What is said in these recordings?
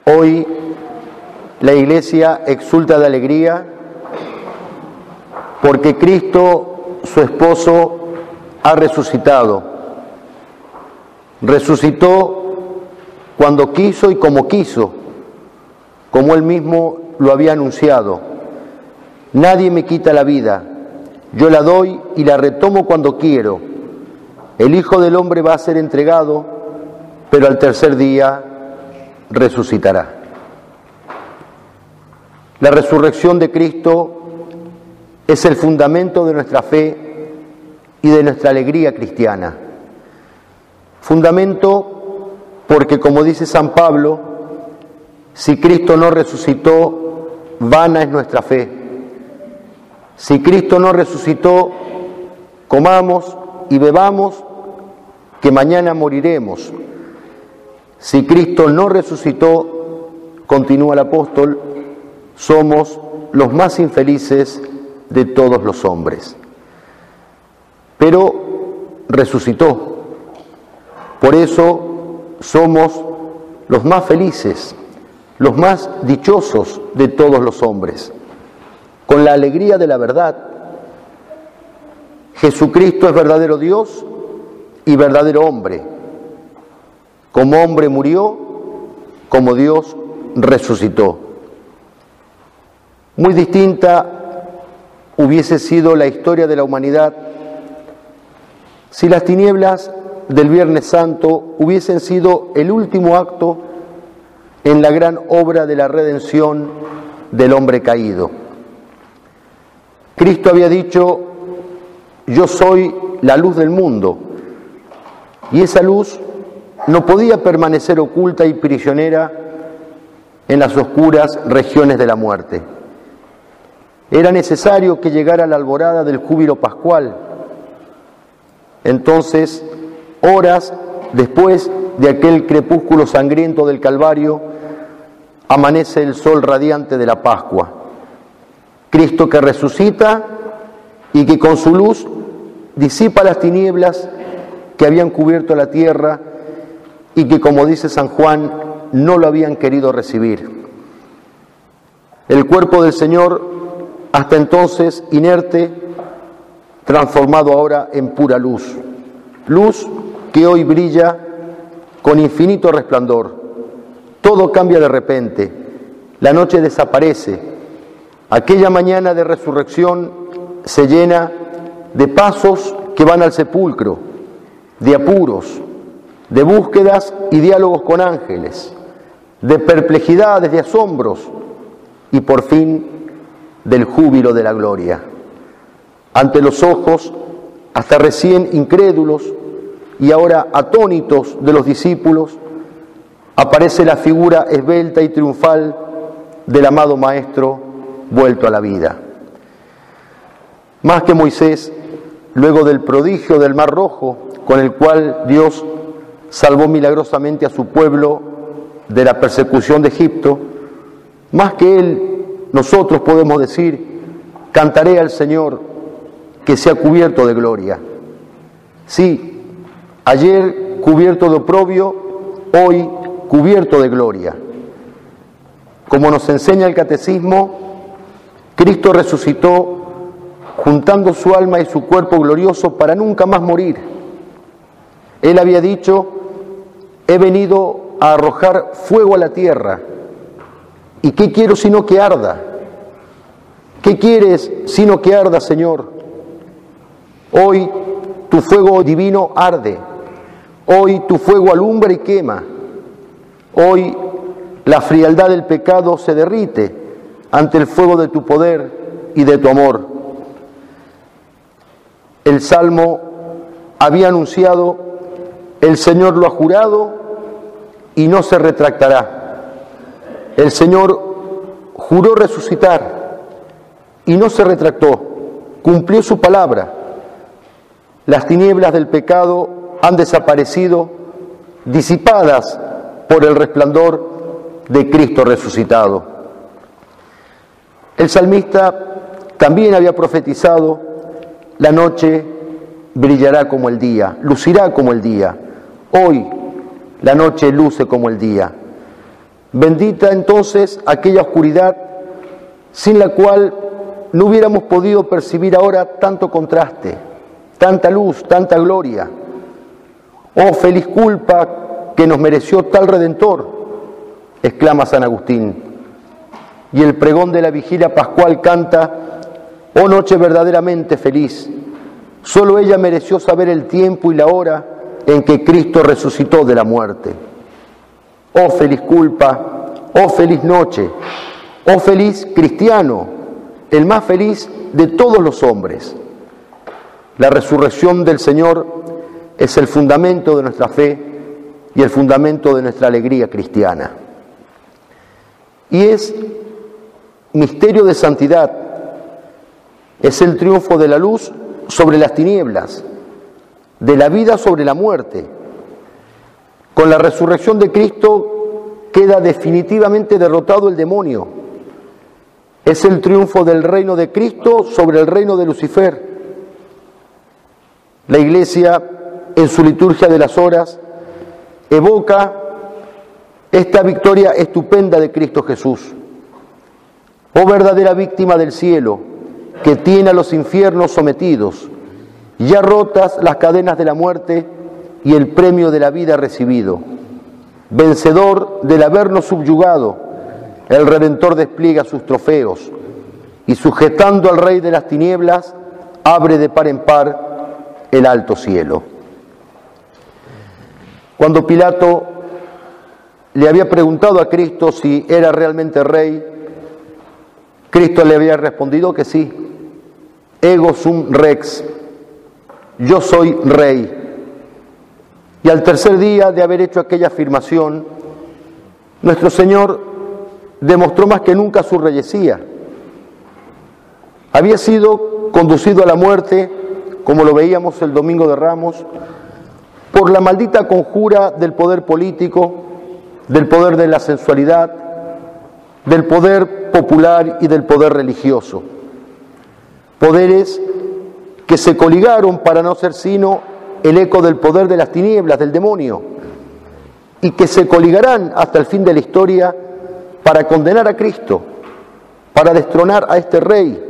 Hoy la Iglesia exulta de alegría porque Cristo, su esposo, ha resucitado. Resucitó cuando quiso y como quiso, como Él mismo lo había anunciado. Nadie me quita la vida, yo la doy y la retomo cuando quiero. El Hijo del Hombre va a ser entregado, pero al tercer día resucitará. La resurrección de Cristo es el fundamento de nuestra fe y de nuestra alegría cristiana. Fundamento porque, como dice San Pablo, si Cristo no resucitó, vana es nuestra fe. Si Cristo no resucitó, comamos y bebamos, que mañana moriremos. Si Cristo no resucitó, continúa el apóstol, somos los más infelices de todos los hombres. Pero resucitó. Por eso somos los más felices, los más dichosos de todos los hombres. Con la alegría de la verdad, Jesucristo es verdadero Dios y verdadero hombre. Como hombre murió, como Dios resucitó. Muy distinta hubiese sido la historia de la humanidad si las tinieblas del Viernes Santo hubiesen sido el último acto en la gran obra de la redención del hombre caído. Cristo había dicho: yo soy la luz del mundo, y esa luz no podía permanecer oculta y prisionera en las oscuras regiones de la muerte. Era necesario que llegara la alborada del júbilo pascual. Entonces, horas después de aquel crepúsculo sangriento del Calvario, amanece el sol radiante de la Pascua. Cristo que resucita y que con su luz disipa las tinieblas que habían cubierto la tierra y que, como dice San Juan, no lo habían querido recibir. El cuerpo del Señor, hasta entonces inerte, transformado ahora en pura luz. Luz que hoy brilla con infinito resplandor. Todo cambia de repente. La noche desaparece. Aquella mañana de resurrección se llena de pasos que van al sepulcro, de apuros, de búsquedas y diálogos con ángeles, de perplejidades, de asombros y por fin del júbilo de la gloria. Ante los ojos, hasta recién incrédulos y ahora atónitos de los discípulos, aparece la figura esbelta y triunfal del amado Maestro vuelto a la vida. Más que Moisés, luego del prodigio del Mar Rojo, con el cual Dios salvó milagrosamente a su pueblo de la persecución de Egipto, más que él, nosotros podemos decir: cantaré al Señor que se ha cubierto de gloria. Sí, ayer cubierto de oprobio, hoy cubierto de gloria. Como nos enseña el Catecismo, Cristo resucitó juntando su alma y su cuerpo glorioso para nunca más morir. Él había dicho: he venido a arrojar fuego a la tierra. ¿Y qué quiero sino que arda? ¿Qué quieres sino que arda, Señor? Hoy tu fuego divino arde. Hoy tu fuego alumbra y quema. Hoy la frialdad del pecado se derrite ante el fuego de tu poder y de tu amor. El Salmo había anunciado: el Señor lo ha jurado y no se retractará. El Señor juró resucitar y no se retractó, cumplió su palabra. Las tinieblas del pecado han desaparecido, disipadas por el resplandor de Cristo resucitado. El salmista también había profetizado: la noche brillará como el día, lucirá como el día. Hoy la noche luce como el día. Bendita entonces aquella oscuridad sin la cual no hubiéramos podido percibir ahora tanto contraste, tanta luz, tanta gloria. Oh, feliz culpa que nos mereció tal Redentor, exclama San Agustín. Y el pregón de la vigilia pascual canta: oh noche verdaderamente feliz, solo ella mereció saber el tiempo y la hora en que Cristo resucitó de la muerte. Oh feliz culpa, oh feliz noche, oh feliz cristiano, el más feliz de todos los hombres. La resurrección del Señor es el fundamento de nuestra fe y el fundamento de nuestra alegría cristiana. Y es misterio de santidad, es el triunfo de la luz sobre las tinieblas, de la vida sobre la muerte. Con la resurrección de Cristo queda definitivamente derrotado el demonio. Es el triunfo del reino de Cristo sobre el reino de Lucifer. La Iglesia, en su liturgia de las horas, evoca esta victoria estupenda de Cristo Jesús. Oh verdadera víctima del cielo, que tiene a los infiernos sometidos, ya rotas las cadenas de la muerte y el premio de la vida recibido. Vencedor del habernos subyugado, el Redentor despliega sus trofeos y, sujetando al Rey de las tinieblas, abre de par en par el alto cielo. Cuando Pilato le había preguntado a Cristo si era realmente rey, Cristo le había respondido que sí. Ego sum rex, yo soy rey. Y al tercer día de haber hecho aquella afirmación, nuestro Señor demostró más que nunca su reyesía. Había sido conducido a la muerte, como lo veíamos el Domingo de Ramos, por la maldita conjura del poder político, del poder de la sensualidad, del poder popular y del poder religioso. Poderes que se coligaron para no ser sino el eco del poder de las tinieblas, del demonio, y que se coligarán hasta el fin de la historia para condenar a Cristo, para destronar a este Rey.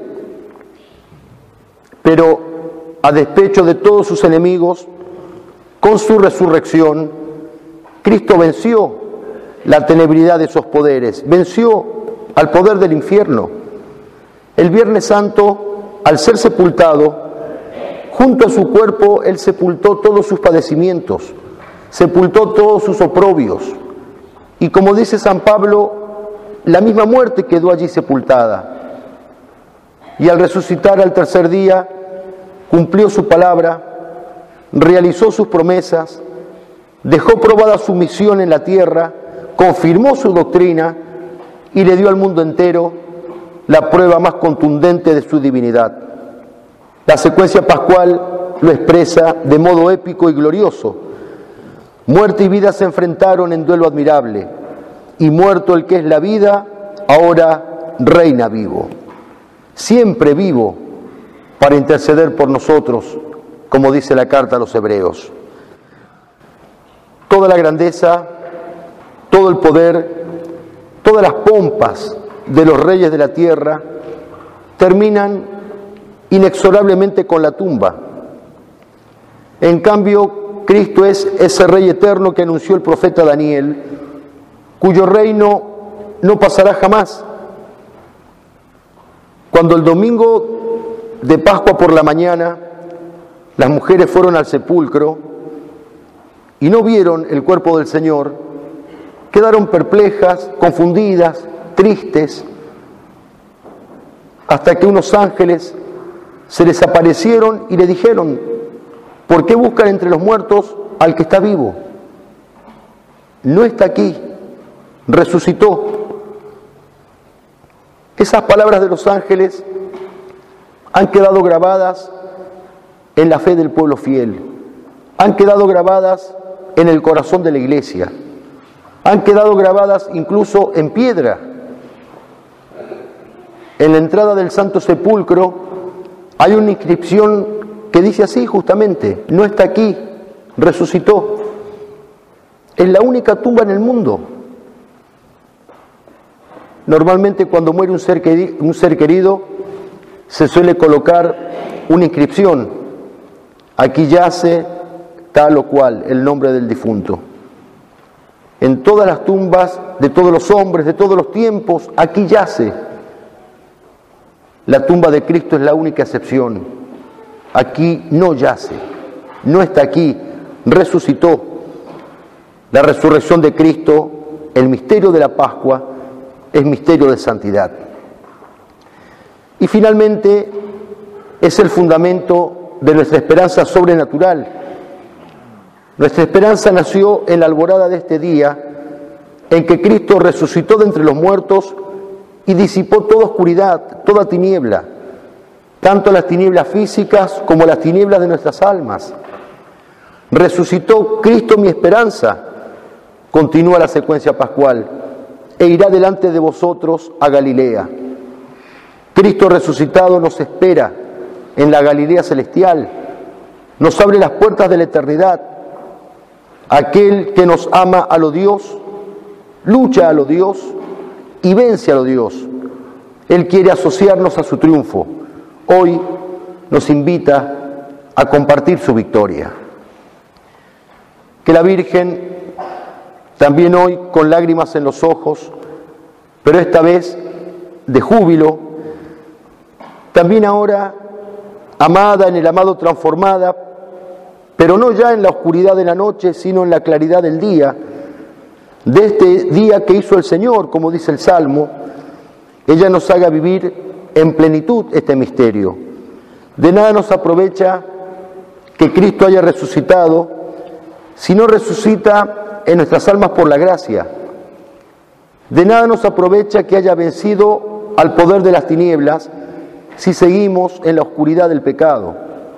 Pero a despecho de todos sus enemigos, con su resurrección, Cristo venció la tenebridad de esos poderes, venció al poder del infierno. El Viernes Santo, al ser sepultado, junto a su cuerpo, Él sepultó todos sus padecimientos, sepultó todos sus oprobios. Y como dice San Pablo, la misma muerte quedó allí sepultada. Y al resucitar al tercer día, cumplió su palabra, realizó sus promesas, dejó probada su misión en la tierra, confirmó su doctrina y le dio al mundo entero la prueba más contundente de su divinidad. La secuencia pascual lo expresa de modo épico y glorioso. Muerte y vida se enfrentaron en duelo admirable, y muerto el que es la vida, ahora reina vivo, siempre vivo, para interceder por nosotros, como dice la carta a los Hebreos. Toda la grandeza, todo el poder, todas las pompas de los reyes de la tierra terminan inexorablemente con la tumba. En cambio, Cristo es ese Rey eterno que anunció el profeta Daniel, cuyo reino no pasará jamás. Cuando el domingo de Pascua por la mañana las mujeres fueron al sepulcro y no vieron el cuerpo del Señor, quedaron perplejas, confundidas, tristes, hasta que unos ángeles se les aparecieron y le dijeron: ¿por qué buscan entre los muertos al que está vivo? No está aquí, resucitó. Esas palabras de los ángeles han quedado grabadas en la fe del pueblo fiel, han quedado grabadas en el corazón de la Iglesia, han quedado grabadas incluso en piedra. En la entrada del Santo Sepulcro hay una inscripción que dice así justamente: no está aquí, resucitó. Es la única tumba en el mundo Normalmente cuando muere un ser querido se suele colocar una inscripción. Aquí yace tal o cual, el nombre del difunto. En todas las tumbas de todos los hombres, de todos los tiempos, aquí yace. La tumba de Cristo es la única excepción. Aquí no yace, no está aquí, resucitó. La resurrección de Cristo, el misterio de la Pascua, es misterio de santidad. Y finalmente, es el fundamento de nuestra esperanza sobrenatural. Nuestra esperanza nació en la alborada de este día, en que Cristo resucitó de entre los muertos y disipó toda oscuridad, toda tiniebla, tanto las tinieblas físicas como las tinieblas de nuestras almas. Resucitó Cristo mi esperanza, continúa la secuencia pascual, e irá delante de vosotros a Galilea. Cristo resucitado nos espera en la Galilea celestial, nos abre las puertas de la eternidad. Aquel que nos ama a lo Dios, lucha a lo Dios y vence a lo Dios. Él quiere asociarnos a su triunfo. Hoy nos invita a compartir su victoria. Que la Virgen, también hoy con lágrimas en los ojos, pero esta vez de júbilo, también ahora amada en el amado transformada, pero no ya en la oscuridad de la noche, sino en la claridad del día, de este día que hizo el Señor, como dice el Salmo, ella nos haga vivir en plenitud este misterio. De nada nos aprovecha que Cristo haya resucitado, si no resucita en nuestras almas por la gracia. De nada nos aprovecha que haya vencido al poder de las tinieblas, si seguimos en la oscuridad del pecado.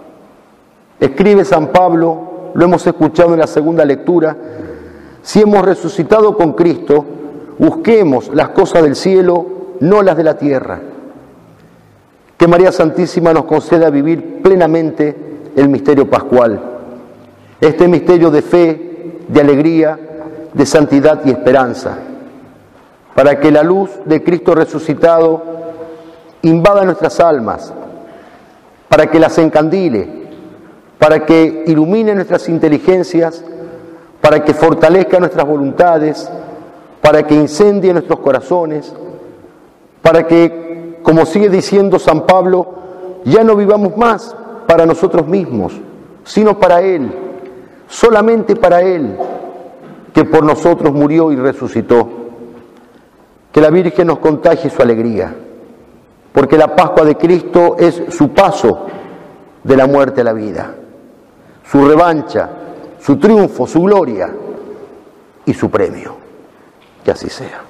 Escribe San Pablo, lo hemos escuchado en la segunda lectura, si hemos resucitado con Cristo, busquemos las cosas del cielo, no las de la tierra. Que María Santísima nos conceda vivir plenamente el misterio pascual, este misterio de fe, de alegría, de santidad y esperanza, para que la luz de Cristo resucitado invada nuestras almas, para que las encandile, para que ilumine nuestras inteligencias, para que fortalezca nuestras voluntades, para que incendie nuestros corazones, para que, como sigue diciendo San Pablo, ya no vivamos más para nosotros mismos, sino para Él, solamente para Él, que por nosotros murió y resucitó. Que la Virgen nos contagie su alegría, porque la Pascua de Cristo es su paso de la muerte a la vida, su revancha, su triunfo, su gloria y su premio. Que así sea.